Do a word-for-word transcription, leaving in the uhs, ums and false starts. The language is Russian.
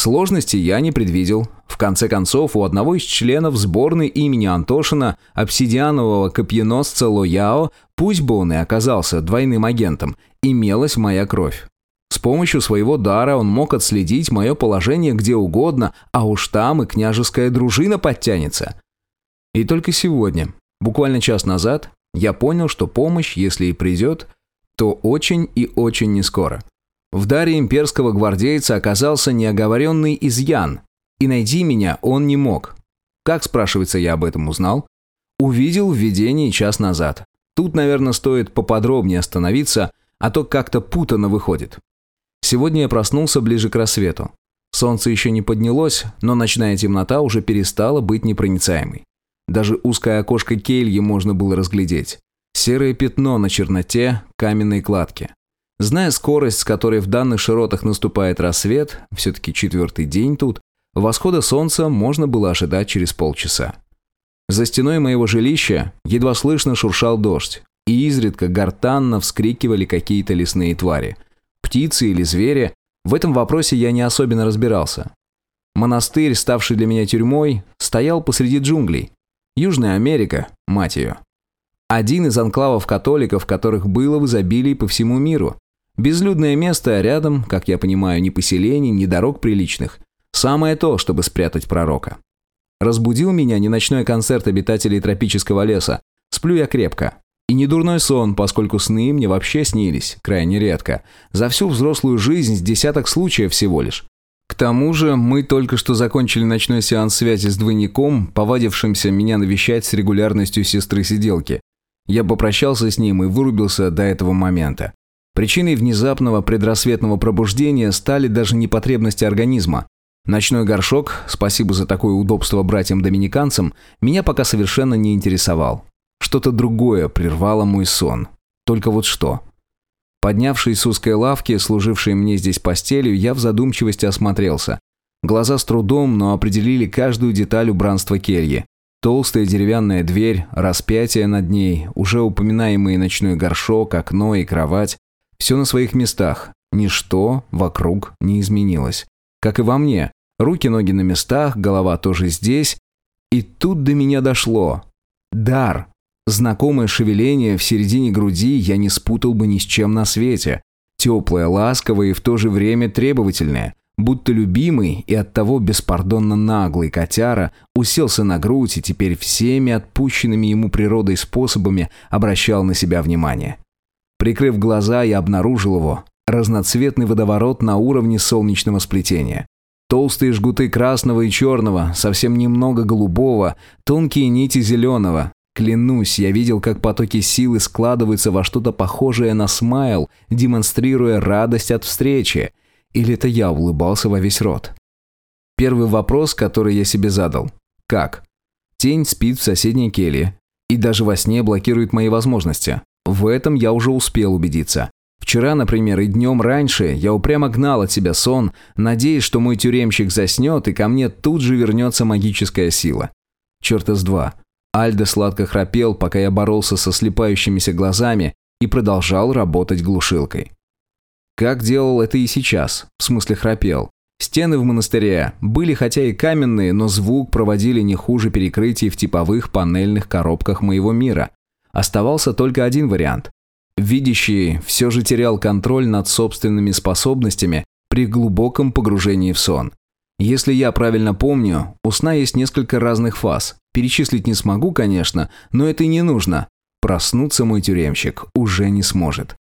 Сложностей я не предвидел. В конце концов, у одного из членов сборной имени Антошина, обсидианового копьеносца Лояо, пусть бы он и оказался двойным агентом, имелась моя кровь. С помощью своего дара он мог отследить мое положение где угодно, а уж там и княжеская дружина подтянется. И только сегодня, буквально час назад, я понял, что помощь, если и придет, то очень и очень нескоро. В даре имперского гвардейца оказался неоговоренный изъян, и найти меня он не мог. Как, спрашивается, я об этом узнал? Увидел в видении час назад. Тут, наверное, стоит поподробнее остановиться, а то как-то путано выходит. Сегодня я проснулся ближе к рассвету. Солнце еще не поднялось, но ночная темнота уже перестала быть непроницаемой. Даже узкое окошко кельи можно было разглядеть. Серое пятно на черноте каменной кладки. Зная скорость, с которой в данных широтах наступает рассвет, все-таки четвертый день тут, восхода солнца можно было ожидать через полчаса. За стеной моего жилища едва слышно шуршал дождь, и изредка гортанно вскрикивали какие-то лесные твари. Птицы или звери, в этом вопросе я не особенно разбирался. Монастырь, ставший для меня тюрьмой, стоял посреди джунглей. Южная Америка, мать ее. Один из анклавов католиков, которых было в изобилии по всему миру. Безлюдное место рядом, как я понимаю, ни поселений, ни дорог приличных. Самое то, чтобы спрятать пророка. Разбудил меня не ночной концерт обитателей тропического леса. Сплю я крепко. И не дурной сон, поскольку сны мне вообще снились, крайне редко. За всю взрослую жизнь с десяток случаев всего лишь. К тому же мы только что закончили ночной сеанс связи с двойником, повадившимся меня навещать с регулярностью сестры-сиделки. Я попрощался с ним и вырубился до этого момента. Причиной внезапного предрассветного пробуждения стали даже не потребности организма. Ночной горшок, спасибо за такое удобство братьям-доминиканцам, меня пока совершенно не интересовал. Что-то другое прервало мой сон. Только вот что. Поднявшись с узкой лавки, служившей мне здесь постелью, я в задумчивости осмотрелся. Глаза с трудом, но определили каждую деталь убранства кельи. Толстая деревянная дверь, распятие над ней, уже упоминаемый ночной горшок, окно и кровать. Все на своих местах. Ничто вокруг не изменилось. Как и во мне. Руки-ноги на местах, голова тоже здесь. И тут до меня дошло. Дар. Знакомое шевеление в середине груди я не спутал бы ни с чем на свете. Теплое, ласковое и в то же время требовательное. Будто любимый и оттого беспардонно наглый котяра уселся на грудь и теперь всеми отпущенными ему природой способами обращал на себя внимание. Прикрыв глаза, я обнаружил его. Разноцветный водоворот на уровне солнечного сплетения. Толстые жгуты красного и черного, совсем немного голубого, тонкие нити зеленого. Клянусь, я видел, как потоки силы складываются во что-то похожее на смайл, демонстрируя радость от встречи. Или это я улыбался во весь рот? Первый вопрос, который я себе задал. Как? Тень спит в соседней келье и даже во сне блокирует мои возможности. В этом я уже успел убедиться. Вчера, например, и днем раньше я упрямо гнал от себя сон, надеясь, что мой тюремщик заснет и ко мне тут же вернется магическая сила. Черт из два. Альдо сладко храпел, пока я боролся со слепающимися глазами и продолжал работать глушилкой. Как делал это и сейчас, в смысле храпел. Стены в монастыре были хотя и каменные, но звук проводили не хуже перекрытий в типовых панельных коробках моего мира. Оставался только один вариант. Видящий все же терял контроль над собственными способностями при глубоком погружении в сон. Если я правильно помню, у сна есть несколько разных фаз. Перечислить не смогу, конечно, но это и не нужно. Проснуться мой тюремщик уже не сможет.